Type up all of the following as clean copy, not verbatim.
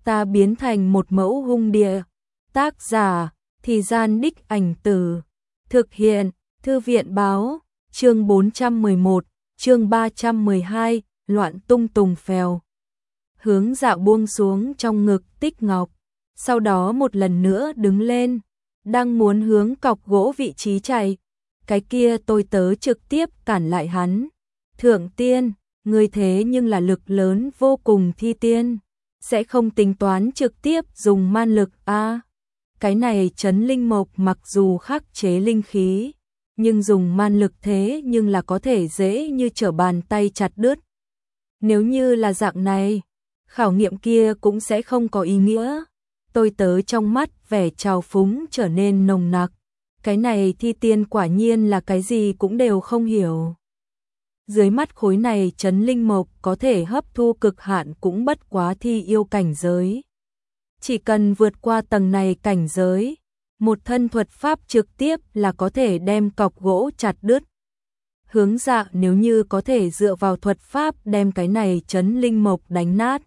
ta biến thành một mẫu hung địa. Tác giả, Thì Gian Đích Ảnh Từ. Thực hiện, Thư viện báo, chương 411, chương 312, loạn tung tùng phèo. Hướng Dạ buông xuống trong ngực Tích Ngọc, sau đó một lần nữa đứng lên, đang muốn hướng cọc gỗ vị trí chạy. Cái kia tôi tớ trực tiếp cản lại hắn. Thượng tiên, người thế nhưng là lực lớn vô cùng thi tiên, sẽ không tính toán trực tiếp dùng man lực a. Cái này trấn linh mộc mặc dù khắc chế linh khí, nhưng dùng man lực thế nhưng là có thể dễ như trở bàn tay chặt đứt. Nếu như là dạng này, khảo nghiệm kia cũng sẽ không có ý nghĩa. Tôi tớ trong mắt vẻ trào phúng trở nên nồng nặc. Cái này thi tiên quả nhiên là cái gì cũng đều không hiểu. Dưới mắt khối này trấn linh mộc có thể hấp thu cực hạn cũng bất quá thi yêu cảnh giới. Chỉ cần vượt qua tầng này cảnh giới, một thân thuật pháp trực tiếp là có thể đem cọc gỗ chặt đứt. Hướng Dạ nếu như có thể dựa vào thuật pháp đem cái này trấn linh mộc đánh nát,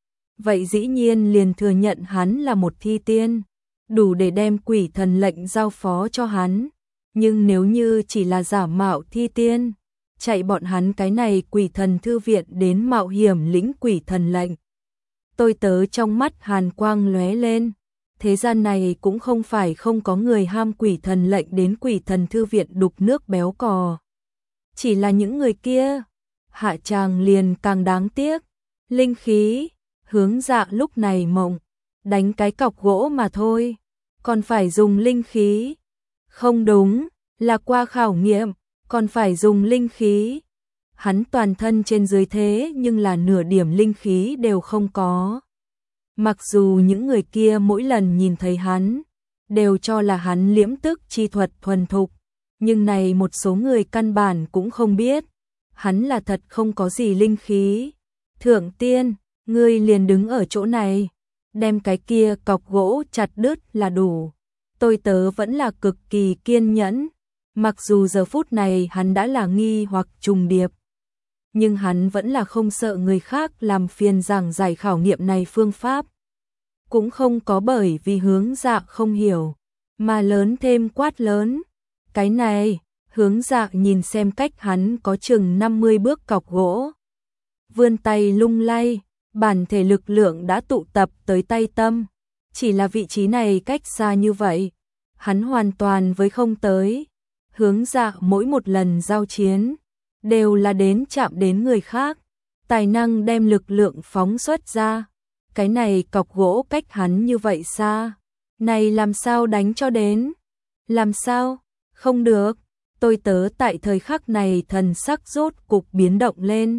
vậy dĩ nhiên liền thừa nhận hắn là một thi tiên, đủ để đem quỷ thần lệnh giao phó cho hắn. Nhưng nếu như chỉ là giả mạo thi tiên, chạy bọn hắn cái này quỷ thần thư viện đến mạo hiểm lĩnh quỷ thần lệnh. Tôi tớ trong mắt hàn quang lóe lên. Thế gian này cũng không phải không có người ham quỷ thần lệnh đến quỷ thần thư viện đục nước béo cò. Chỉ là những người kia, hạ tràng liền càng đáng tiếc. Linh khí, Hướng Dạ lúc này mộng, đánh cái cọc gỗ mà thôi, còn phải dùng linh khí. Không đúng, là qua khảo nghiệm, còn phải dùng linh khí. Hắn toàn thân trên dưới thế nhưng là nửa điểm linh khí đều không có. Mặc dù những người kia mỗi lần nhìn thấy hắn, đều cho là hắn liễm tức chi thuật thuần thục, nhưng này một số người căn bản cũng không biết, hắn là thật không có gì linh khí. Thượng tiên, ngươi liền đứng ở chỗ này, đem cái kia cọc gỗ chặt đứt là đủ. Tôi tớ vẫn là cực kỳ kiên nhẫn, mặc dù giờ phút này hắn đã là nghi hoặc trùng điệp, nhưng hắn vẫn là không sợ người khác làm phiền giảng giải khảo nghiệm này phương pháp. Cũng không có bởi vì Hướng Dạ không hiểu, mà lớn thêm quát lớn. Cái này, Hướng Dạ nhìn xem cách hắn có chừng 50 bước cọc gỗ. Vươn tay lung lay, bản thể lực lượng đã tụ tập tới tay tâm. Chỉ là vị trí này cách xa như vậy, hắn hoàn toàn với không tới. Hướng Dạ mỗi một lần giao chiến, đều là đến chạm đến người khác, tài năng đem lực lượng phóng xuất ra. Cái này cọc gỗ cách hắn như vậy xa, này làm sao đánh cho đến? Làm sao? Không được. Tôi tớ tại thời khắc này thần sắc rốt cục biến động lên.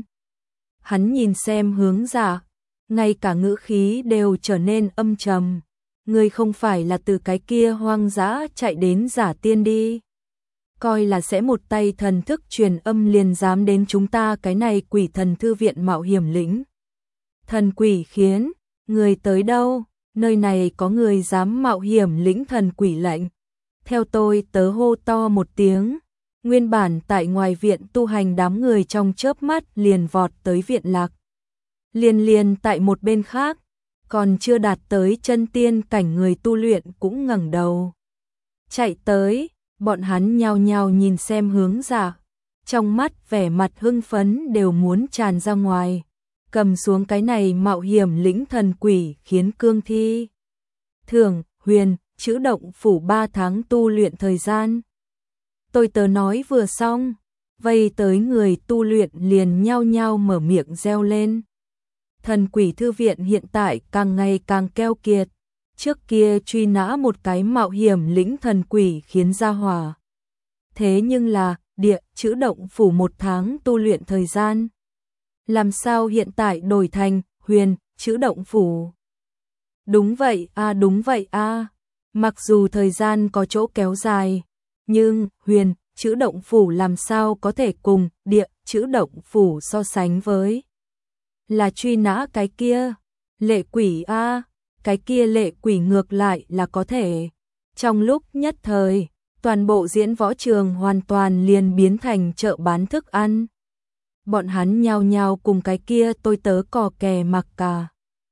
Hắn nhìn xem Hướng Dạ, ngay cả ngữ khí đều trở nên âm trầm. Ngươi không phải là từ cái kia hoang dã chạy đến giả tiên đi. Coi là sẽ một tay thần thức truyền âm liền dám đến chúng ta cái này quỷ thần thư viện mạo hiểm lĩnh. Thần quỷ khiến, người tới đâu, nơi này có người dám mạo hiểm lĩnh thần quỷ lệnh. Theo tôi tớ hô to một tiếng, nguyên bản tại ngoài viện tu hành đám người trong chớp mắt liền vọt tới viện lạc. Liền tại một bên khác, còn chưa đạt tới chân tiên cảnh người tu luyện cũng ngẩng đầu. Chạy tới, bọn hắn nhao nhao nhìn xem Hướng Dạ, trong mắt vẻ mặt hưng phấn đều muốn tràn ra ngoài. Cầm xuống cái này mạo hiểm lĩnh thần quỷ khiến cương thi. Thường, huyền, chữ động phủ 3 tháng tu luyện thời gian. Tôi tớ nói vừa xong, vây tới người tu luyện liền nhao nhao mở miệng reo lên. Thần quỷ thư viện hiện tại càng ngày càng keo kiệt. Trước kia truy nã một cái mạo hiểm lĩnh thần quỷ khiến ra hỏa. Thế nhưng là, địa, chữ động phủ 1 tháng tu luyện thời gian. Làm sao hiện tại đổi thành, huyền, chữ động phủ? Đúng vậy a. Mặc dù thời gian có chỗ kéo dài, nhưng, huyền, chữ động phủ làm sao có thể cùng, địa, chữ động phủ so sánh với. Là truy nã cái kia, lệ quỷ a. Cái kia lệ quỷ ngược lại là có thể. Trong lúc nhất thời, toàn bộ diễn võ trường hoàn toàn liền biến thành chợ bán thức ăn. Bọn hắn nhao nhao cùng cái kia tôi tớ cò kè mặc cả.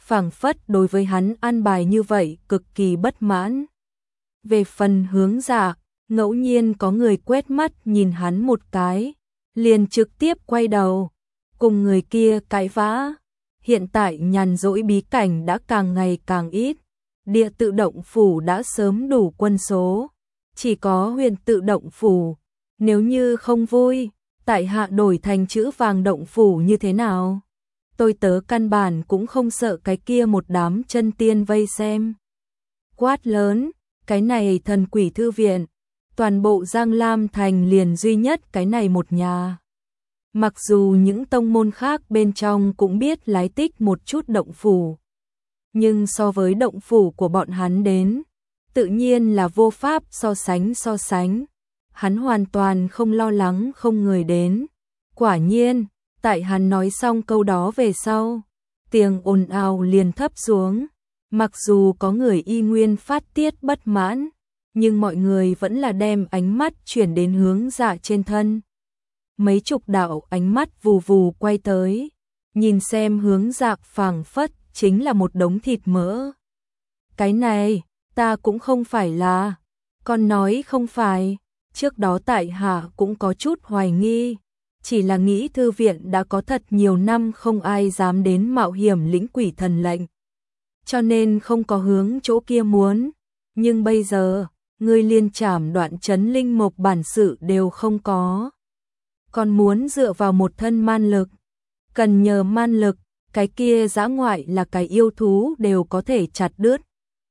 phảng phất đối với hắn an bài như vậy cực kỳ bất mãn. Về phần Hướng Dạ, ngẫu nhiên có người quét mắt nhìn hắn một cái, liền trực tiếp quay đầu, cùng người kia cãi vã. Hiện tại nhàn rỗi bí cảnh đã càng ngày càng ít, địa tự động phủ đã sớm đủ quân số, chỉ có huyền tự động phủ, nếu như không vui, tại hạ đổi thành chữ vàng động phủ như thế nào? Tôi tớ căn bản cũng không sợ cái kia một đám chân tiên vây xem. Quát lớn, cái này thần quỷ thư viện, toàn bộ Giang Lam Thành liền duy nhất cái này một nhà. Mặc dù những tông môn khác bên trong cũng biết lái tích một chút động phủ, nhưng so với động phủ của bọn hắn đến, tự nhiên là vô pháp so sánh. Hắn hoàn toàn không lo lắng không người đến. Quả nhiên, tại hắn nói xong câu đó về sau, tiếng ồn ào liền thấp xuống. Mặc dù có người y nguyên phát tiết bất mãn, nhưng mọi người vẫn là đem ánh mắt chuyển đến Hướng Dạ trên thân. Mấy chục đạo ánh mắt vù vù quay tới, nhìn xem Hướng Dạ phảng phất chính là một đống thịt mỡ. Cái này, ta cũng không phải là, con nói không phải, trước đó tại hạ cũng có chút hoài nghi, chỉ là nghĩ thư viện đã có thật nhiều năm không ai dám đến mạo hiểm lĩnh quỷ thần lệnh, cho nên không có hướng chỗ kia muốn, nhưng bây giờ, ngươi liên trảm đoạn chấn linh mộc bản sự đều không có. Còn muốn dựa vào một thân man lực, cần nhờ man lực, cái kia dã ngoại là cái yêu thú đều có thể chặt đứt.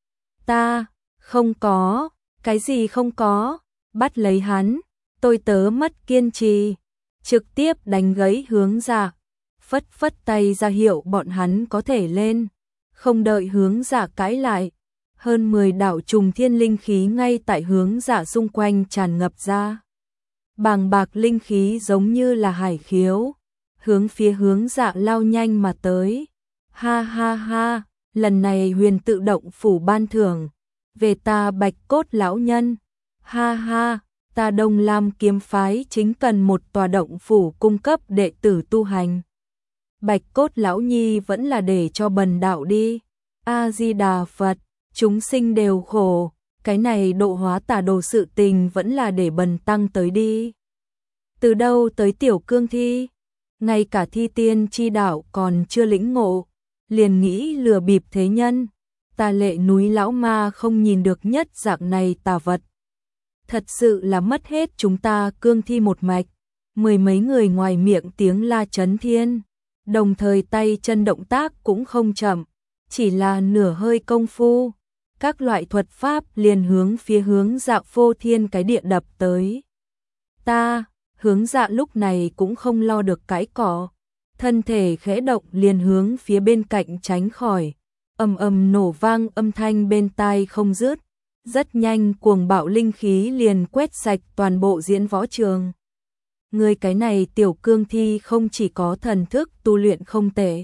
Ta, không có, cái gì không có, bắt lấy hắn, tôi tớ mất kiên trì, trực tiếp đánh gãy Hướng Dạ, phất phất tay ra hiệu bọn hắn có thể lên, không đợi Hướng Dạ cãi lại. Hơn 10 đạo trùng thiên linh khí ngay tại Hướng Dạ xung quanh tràn ngập ra. Bàng bạc linh khí giống như là hải khiếu, hướng phía Hướng Dạ lao nhanh mà tới. Ha ha ha, lần này huyền tự động phủ ban thưởng, về ta Bạch Cốt lão nhân. Ha ha, ta Đông Lam kiếm phái chính cần một tòa động phủ cung cấp đệ tử tu hành. Bạch Cốt lão nhi vẫn là để cho bần đạo đi. A Di Đà Phật, chúng sinh đều khổ, cái này độ hóa tà đồ sự tình vẫn là để bần tăng tới đi. Từ đâu tới tiểu cương thi, ngay cả thi tiên chi đạo còn chưa lĩnh ngộ, liền nghĩ lừa bịp thế nhân, tà lệ núi lão ma không nhìn được nhất dạng này tà vật. Thật sự là mất hết chúng ta cương thi một mạch. Mười mấy người ngoài miệng tiếng la chấn thiên, đồng thời tay chân động tác cũng không chậm, chỉ là nửa hơi công phu, các loại thuật pháp liền hướng phía Hướng Dạ phô thiên cái địa đập tới. Ta, Hướng Dạ lúc này cũng không lo được cãi cọ, thân thể khẽ động liền hướng phía bên cạnh tránh khỏi, ầm ầm nổ vang âm thanh bên tai không dứt, rất nhanh cuồng bạo linh khí liền quét sạch toàn bộ diễn võ trường. Người cái này tiểu cương thi không chỉ có thần thức tu luyện không tệ,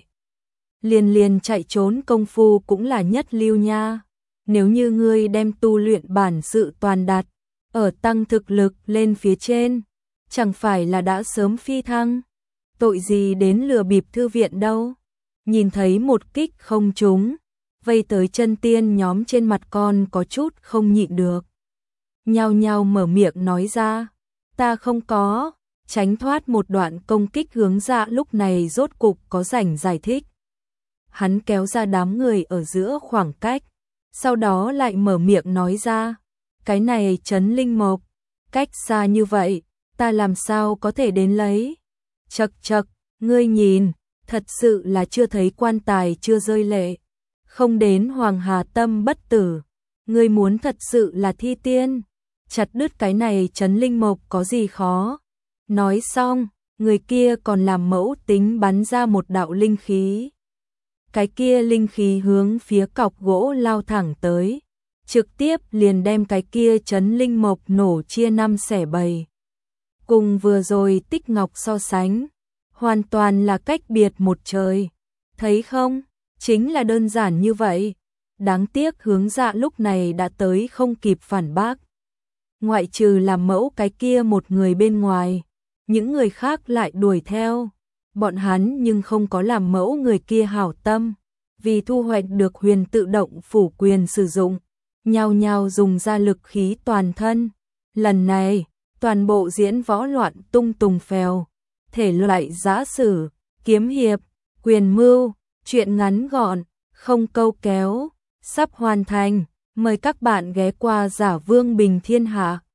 liền chạy trốn công phu cũng là nhất lưu nha. Nếu như ngươi đem tu luyện bản sự toàn đạt, ở tăng thực lực lên phía trên, chẳng phải là đã sớm phi thăng. Tội gì đến lừa bịp thư viện đâu. Nhìn thấy một kích không trúng, vây tới chân tiên nhóm trên mặt con có chút không nhịn được. Nhao nhao mở miệng nói ra, ta không có, tránh thoát một đoạn công kích. Hướng Dạ lúc này rốt cục có rảnh giải thích. Hắn kéo ra đám người ở giữa khoảng cách, sau đó lại mở miệng nói ra, cái này trấn linh mộc, cách xa như vậy, ta làm sao có thể đến lấy. Chậc chậc, ngươi nhìn, thật sự là chưa thấy quan tài chưa rơi lệ, không đến Hoàng Hà tâm bất tử, ngươi muốn thật sự là thi tiên, chặt đứt cái này trấn linh mộc có gì khó. Nói xong, người kia còn làm mẫu tính bắn ra một đạo linh khí. Cái kia linh khí hướng phía cọc gỗ lao thẳng tới, trực tiếp liền đem cái kia trấn linh mộc nổ chia 5 xẻ 7. Cùng vừa rồi Tích Ngọc so sánh, hoàn toàn là cách biệt một trời. Thấy không? Chính là đơn giản như vậy. Đáng tiếc Hướng Dạ lúc này đã tới không kịp phản bác. Ngoại trừ làm mẫu cái kia một người bên ngoài, những người khác lại đuổi theo. Bọn hắn nhưng không có làm mẫu người kia hảo tâm. vì thu hoạch được huyền tự động phủ quyền sử dụng, nhao nhao dùng ra lực khí toàn thân. Lần này, toàn bộ diễn võ loạn tung tùng phèo, thể loại giã sử, kiếm hiệp, quyền mưu, truyện ngắn gọn, không câu kéo, sắp hoàn thành. Mời các bạn ghé qua Giả Vương Bình Thiên Hạ.